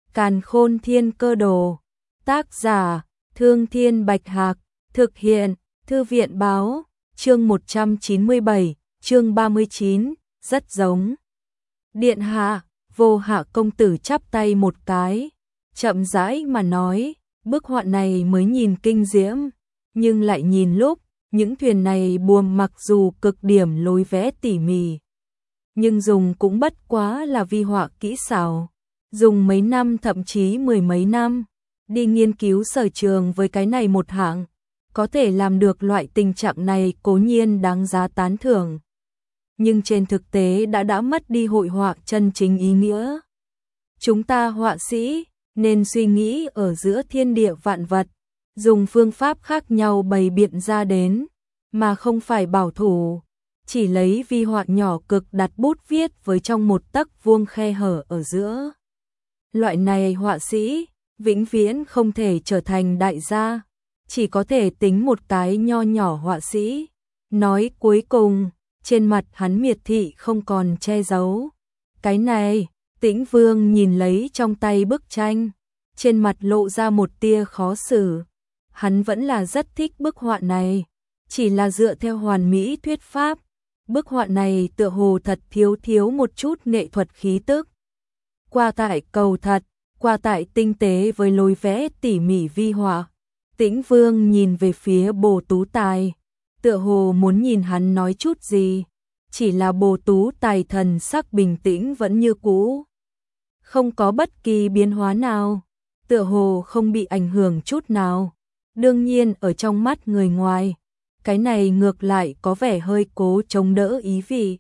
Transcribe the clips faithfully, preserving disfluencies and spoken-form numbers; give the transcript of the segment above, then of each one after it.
Càn Khôn Thiên Cơ Đồ. Tác giả: Thương Thiên Bạch Hạc. Thực hiện: Thư viện Báo. Chương một trăm chín mươi bảy, chương ba mươi chín, rất giống. Điện hạ. Vô Hạ công tử chắp tay một cái, chậm rãi mà nói, bức họa này mới nhìn kinh diễm, nhưng lại nhìn lúc, những thuyền này buồm mặc dù cực điểm lối vẽ tỉ mỉ, nhưng dùng cũng bất quá là vi họa kỹ xảo, dùng mấy năm thậm chí mười mấy năm, đi nghiên cứu sở trường với cái này một hạng, có thể làm được loại tình trạng này cố nhiên đáng giá tán thưởng. Nhưng trên thực tế đã đã mất đi hội họa chân chính ý nghĩa. Chúng ta họa sĩ nên suy nghĩ ở giữa thiên địa vạn vật, dùng phương pháp khác nhau bày biện ra đến, mà không phải bảo thủ, chỉ lấy vi họa nhỏ cực đặt bút viết với trong một tấc vuông khe hở ở giữa. Loại này họa sĩ vĩnh viễn không thể trở thành đại gia, chỉ có thể tính một cái nho nhỏ họa sĩ. Nói cuối cùng, trên mặt hắn miệt thị không còn che giấu. Cái này, Tĩnh Vương nhìn lấy trong tay bức tranh, trên mặt lộ ra một tia khó xử. Hắn vẫn là rất thích bức họa này, chỉ là dựa theo hoàn mỹ thuyết pháp, bức họa này tựa hồ thật thiếu thiếu một chút nghệ thuật khí tức. Qua tại cầu thật, qua tại tinh tế với lối vẽ tỉ mỉ vi họa. Tĩnh Vương nhìn về phía Bồ Tú Tài, tựa hồ muốn nhìn hắn nói chút gì, chỉ là Bồ Tú Tài thần sắc bình tĩnh vẫn như cũ, không có bất kỳ biến hóa nào, tựa hồ không bị ảnh hưởng chút nào. Đương nhiên ở trong mắt người ngoài, cái này ngược lại có vẻ hơi cố chống đỡ ý vị.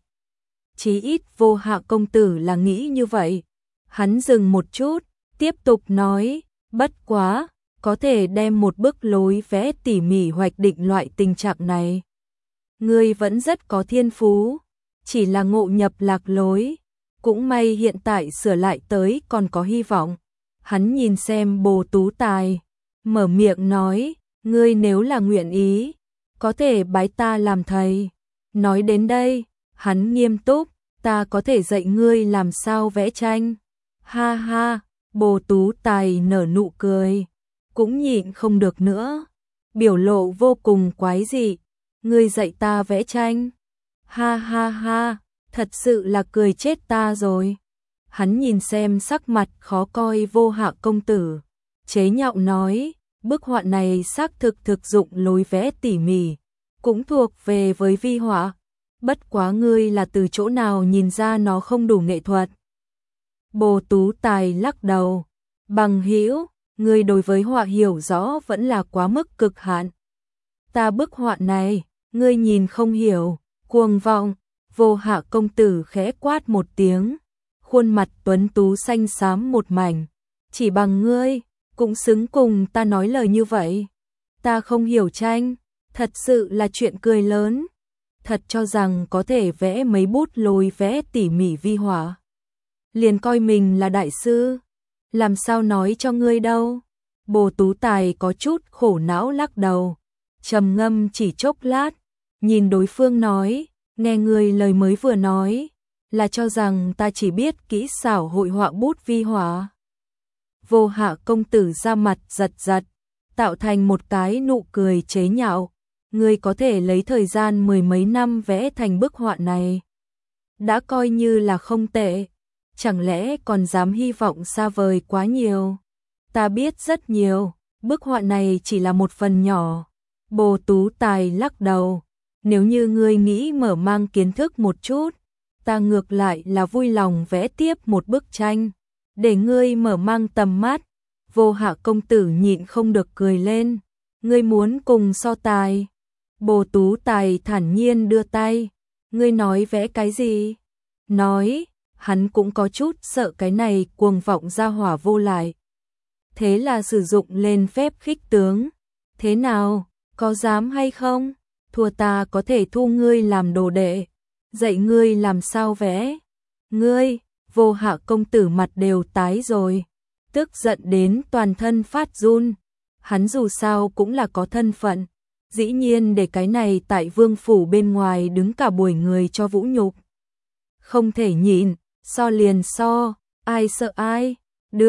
Chí ít Vô Hạ công tử là nghĩ như vậy. Hắn dừng một chút, tiếp tục nói, bất quá, có thể đem một bức lối vẽ tỉ mỉ hoạch định loại tình trạng này. Ngươi vẫn rất có thiên phú, chỉ là ngộ nhập lạc lối, cũng may hiện tại sửa lại tới còn có hy vọng. Hắn nhìn xem Bồ Tú Tài, mở miệng nói, ngươi nếu là nguyện ý, có thể bái ta làm thầy. Nói đến đây, hắn nghiêm túc, ta có thể dạy ngươi làm sao vẽ tranh. Ha ha, Bồ Tú Tài nở nụ cười, cũng nhịn không được nữa, biểu lộ vô cùng quái dị. Ngươi dạy ta vẽ tranh? Ha ha ha, thật sự là cười chết ta rồi. Hắn nhìn xem sắc mặt khó coi Vô Hạ công tử, chế nhạo nói, bức họa này xác thực thực dụng lối vẽ tỉ mỉ, cũng thuộc về với vi họa, bất quá ngươi là từ chỗ nào nhìn ra nó không đủ nghệ thuật? Bồ Tú Tài lắc đầu, bằng hữu, ngươi đối với họa hiểu rõ vẫn là quá mức cực hạn. Ta bức họa này, ngươi nhìn không hiểu, cuồng vọng. Vô Hạ công tử khẽ quát một tiếng, khuôn mặt tuấn tú xanh xám một mảnh, chỉ bằng ngươi, cũng xứng cùng ta nói lời như vậy. Ta không hiểu tranh, thật sự là chuyện cười lớn. Thật cho rằng có thể vẽ mấy bút lối vẽ tỉ mỉ vi họa, liền coi mình là đại sư. Làm sao nói cho ngươi đâu? Bồ Tú Tài có chút khổ não lắc đầu, trầm ngâm chỉ chốc lát, nhìn đối phương nói, nghe ngươi lời mới vừa nói, là cho rằng ta chỉ biết kỹ xảo hội họa bút vi họa. Vô Hạ công tử ra mặt giật giật, tạo thành một cái nụ cười chế nhạo, ngươi có thể lấy thời gian mười mấy năm vẽ thành bức họa này, đã coi như là không tệ, chẳng lẽ còn dám hy vọng xa vời quá nhiều? Ta biết rất nhiều, bức họa này chỉ là một phần nhỏ. Bồ Tú Tài lắc đầu, nếu như ngươi nghĩ mở mang kiến thức một chút, ta ngược lại là vui lòng vẽ tiếp một bức tranh, để ngươi mở mang tầm mắt. Vô Hạ công tử nhịn không được cười lên, ngươi muốn cùng so tài? Bồ Tú Tài thản nhiên đưa tay, ngươi nói vẽ cái gì? Nói, hắn cũng có chút sợ cái này cuồng vọng ra hỏa vô lại. Thế là sử dụng lên phép khích tướng, thế nào, có dám hay không? Thua ta có thể thu ngươi làm đồ đệ, dạy ngươi làm sao vẽ. Ngươi, Vô Hạ công tử mặt đều tái rồi, tức giận đến toàn thân phát run. Hắn dù sao cũng là có thân phận, dĩ nhiên để cái này tại vương phủ bên ngoài đứng cả buổi người cho vũ nhục. Không thể nhịn, so liền so, ai sợ ai, được,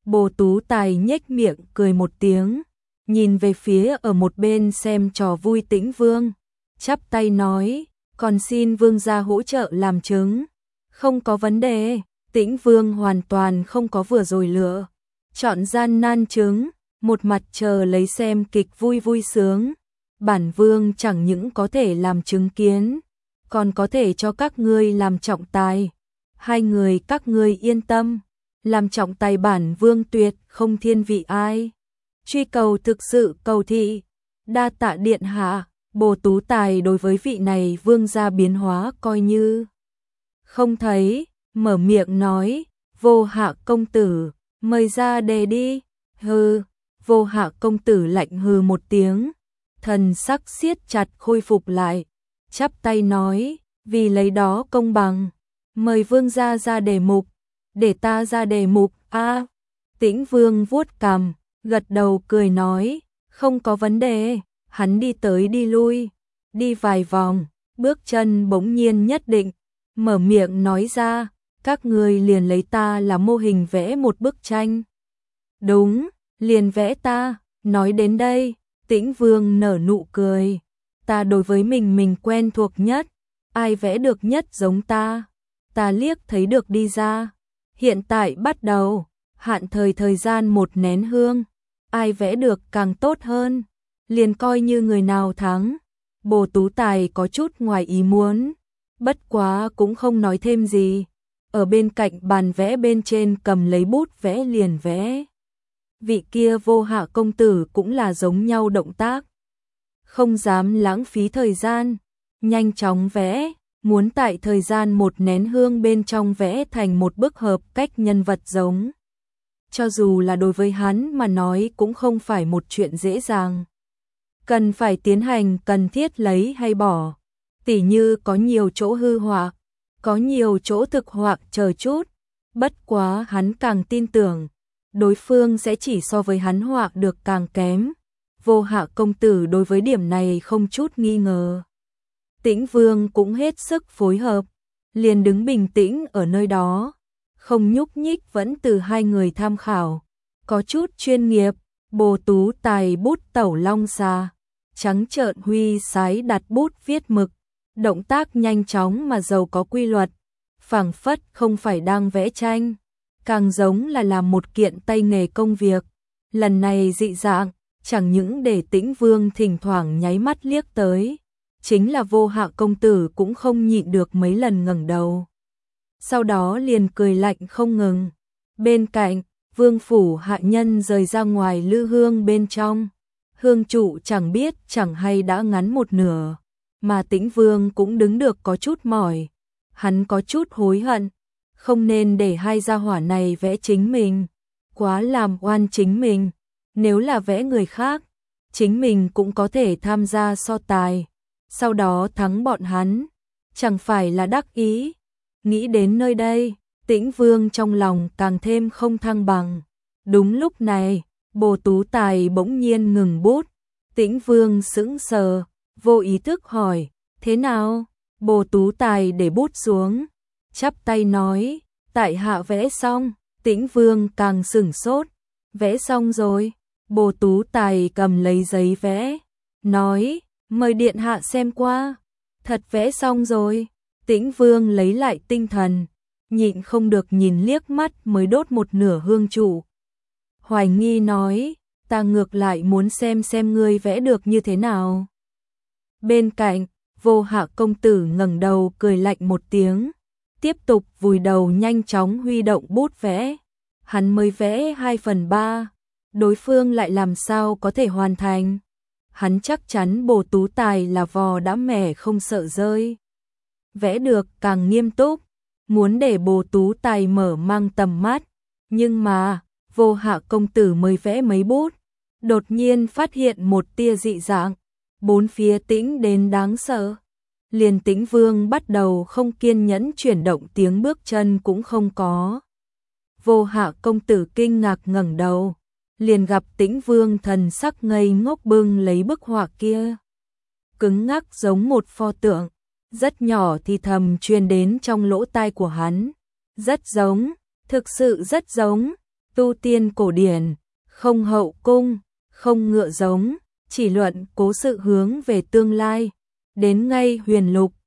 Bồ Tú Tài nhếch miệng cười một tiếng, nhìn về phía ở một bên xem trò vui Tĩnh Vương, chắp tay nói, còn xin vương gia hỗ trợ làm chứng. Không có vấn đề, Tĩnh Vương hoàn toàn không có vừa rồi lựa chọn gian nan chứng, một mặt chờ lấy xem kịch vui vui sướng. Bản vương chẳng những có thể làm chứng kiến, còn có thể cho các ngươi làm trọng tài. Hai người các ngươi yên tâm, làm trọng tài bản vương tuyệt không thiên vị ai. Truy cầu thực sự cầu thị, đa tạ điện hạ. Bồ Tú Tài đối với vị này vương gia biến hóa coi như không thấy, mở miệng nói, Vô Hạ công tử, mời ra đề đi. Hừ, Vô Hạ công tử lạnh hừ một tiếng, thần sắc siết chặt khôi phục lại, chắp tay nói, vì lấy đó công bằng, mời vương gia ra đề mục. Để ta ra đề mục. A à, Tĩnh Vương vuốt cằm, gật đầu cười nói, không có vấn đề. Hắn đi tới đi lui, đi vài vòng, bước chân bỗng nhiên nhất định, mở miệng nói ra, các ngươi liền lấy ta là mô hình vẽ một bức tranh. Đúng, liền vẽ ta. Nói đến đây, Tĩnh Vương nở nụ cười, ta đối với mình mình quen thuộc nhất, ai vẽ được nhất giống ta, ta liếc thấy được đi ra. Hiện tại bắt đầu, hạn thời thời gian một nén hương, ai vẽ được càng tốt hơn, liền coi như người nào thắng. Bồ Tú Tài có chút ngoài ý muốn, bất quá cũng không nói thêm gì, ở bên cạnh bàn vẽ bên trên cầm lấy bút vẽ liền vẽ. Vị kia Vô Hạ công tử cũng là giống nhau động tác, không dám lãng phí thời gian, nhanh chóng vẽ, muốn tại thời gian một nén hương bên trong vẽ thành một bức hợp cách nhân vật giống. Cho dù là đối với hắn mà nói cũng không phải một chuyện dễ dàng. Cần phải tiến hành cần thiết lấy hay bỏ, tỉ như có nhiều chỗ hư họa, có nhiều chỗ thực họa chờ chút, bất quá hắn càng tin tưởng, đối phương sẽ chỉ so với hắn họa được càng kém. Vô Hạ công tử đối với điểm này không chút nghi ngờ. Tĩnh Vương cũng hết sức phối hợp, liền đứng bình tĩnh ở nơi đó, không nhúc nhích vẫn từ hai người tham khảo, có chút chuyên nghiệp. Bồ Tú Tài bút tẩu long xà, trắng trợn huy sái đặt bút viết mực, động tác nhanh chóng mà giàu có quy luật, phảng phất không phải đang vẽ tranh, càng giống là làm một kiện tay nghề công việc. Lần này dị dạng, chẳng những để Tĩnh Vương thỉnh thoảng nháy mắt liếc tới, chính là Vô Hạ công tử cũng không nhịn được mấy lần ngẩng đầu. Sau đó liền cười lạnh không ngừng. Bên cạnh, vương phủ hạ nhân rời ra ngoài lư hương bên trong. Hương trụ chẳng biết chẳng hay đã ngắn một nửa, mà Tĩnh Vương cũng đứng được có chút mỏi. Hắn có chút hối hận, không nên để hai gia hỏa này vẽ chính mình, quá làm oan chính mình. Nếu là vẽ người khác, chính mình cũng có thể tham gia so tài, sau đó thắng bọn hắn, chẳng phải là đắc ý. Nghĩ đến nơi đây, Tĩnh Vương trong lòng càng thêm không thăng bằng. Đúng lúc này, Bồ Tú Tài bỗng nhiên ngừng bút. Tĩnh Vương sững sờ, vô ý thức hỏi, thế nào? Bồ Tú Tài để bút xuống, chắp tay nói, tại hạ vẽ xong. Tĩnh Vương càng sửng sốt, vẽ xong rồi. Bồ Tú Tài cầm lấy giấy vẽ, nói, mời điện hạ xem qua. Thật vẽ xong rồi. Tĩnh Vương lấy lại tinh thần, nhịn không được nhìn liếc mắt mới đốt một nửa hương trụ. Hoài nghi nói, ta ngược lại muốn xem xem ngươi vẽ được như thế nào. Bên cạnh, Vô Hạ công tử ngẩng đầu cười lạnh một tiếng, tiếp tục vùi đầu nhanh chóng huy động bút vẽ. Hắn mới vẽ hai phần ba, đối phương lại làm sao có thể hoàn thành. Hắn chắc chắn Bồ Tú Tài là vò đã mẻ không sợ rơi. Vẽ được càng nghiêm túc, muốn để Bồ Tú Tài mở mang tầm mắt, nhưng mà, Vô Hạ công tử mới vẽ mấy bút, đột nhiên phát hiện một tia dị dạng, bốn phía tĩnh đến đáng sợ. Liền Tĩnh Vương bắt đầu không kiên nhẫn chuyển động, tiếng bước chân cũng không có. Vô Hạ công tử kinh ngạc ngẩng đầu, liền gặp Tĩnh Vương thần sắc ngây ngốc bưng lấy bức họa kia, cứng ngắc giống một pho tượng. Rất nhỏ thì thầm truyền đến trong lỗ tai của hắn, rất giống, thực sự rất giống. tu tiên cổ điển, không hậu cung, không ngựa giống, chỉ luận cố sự hướng về tương lai. Đến ngay huyền lục,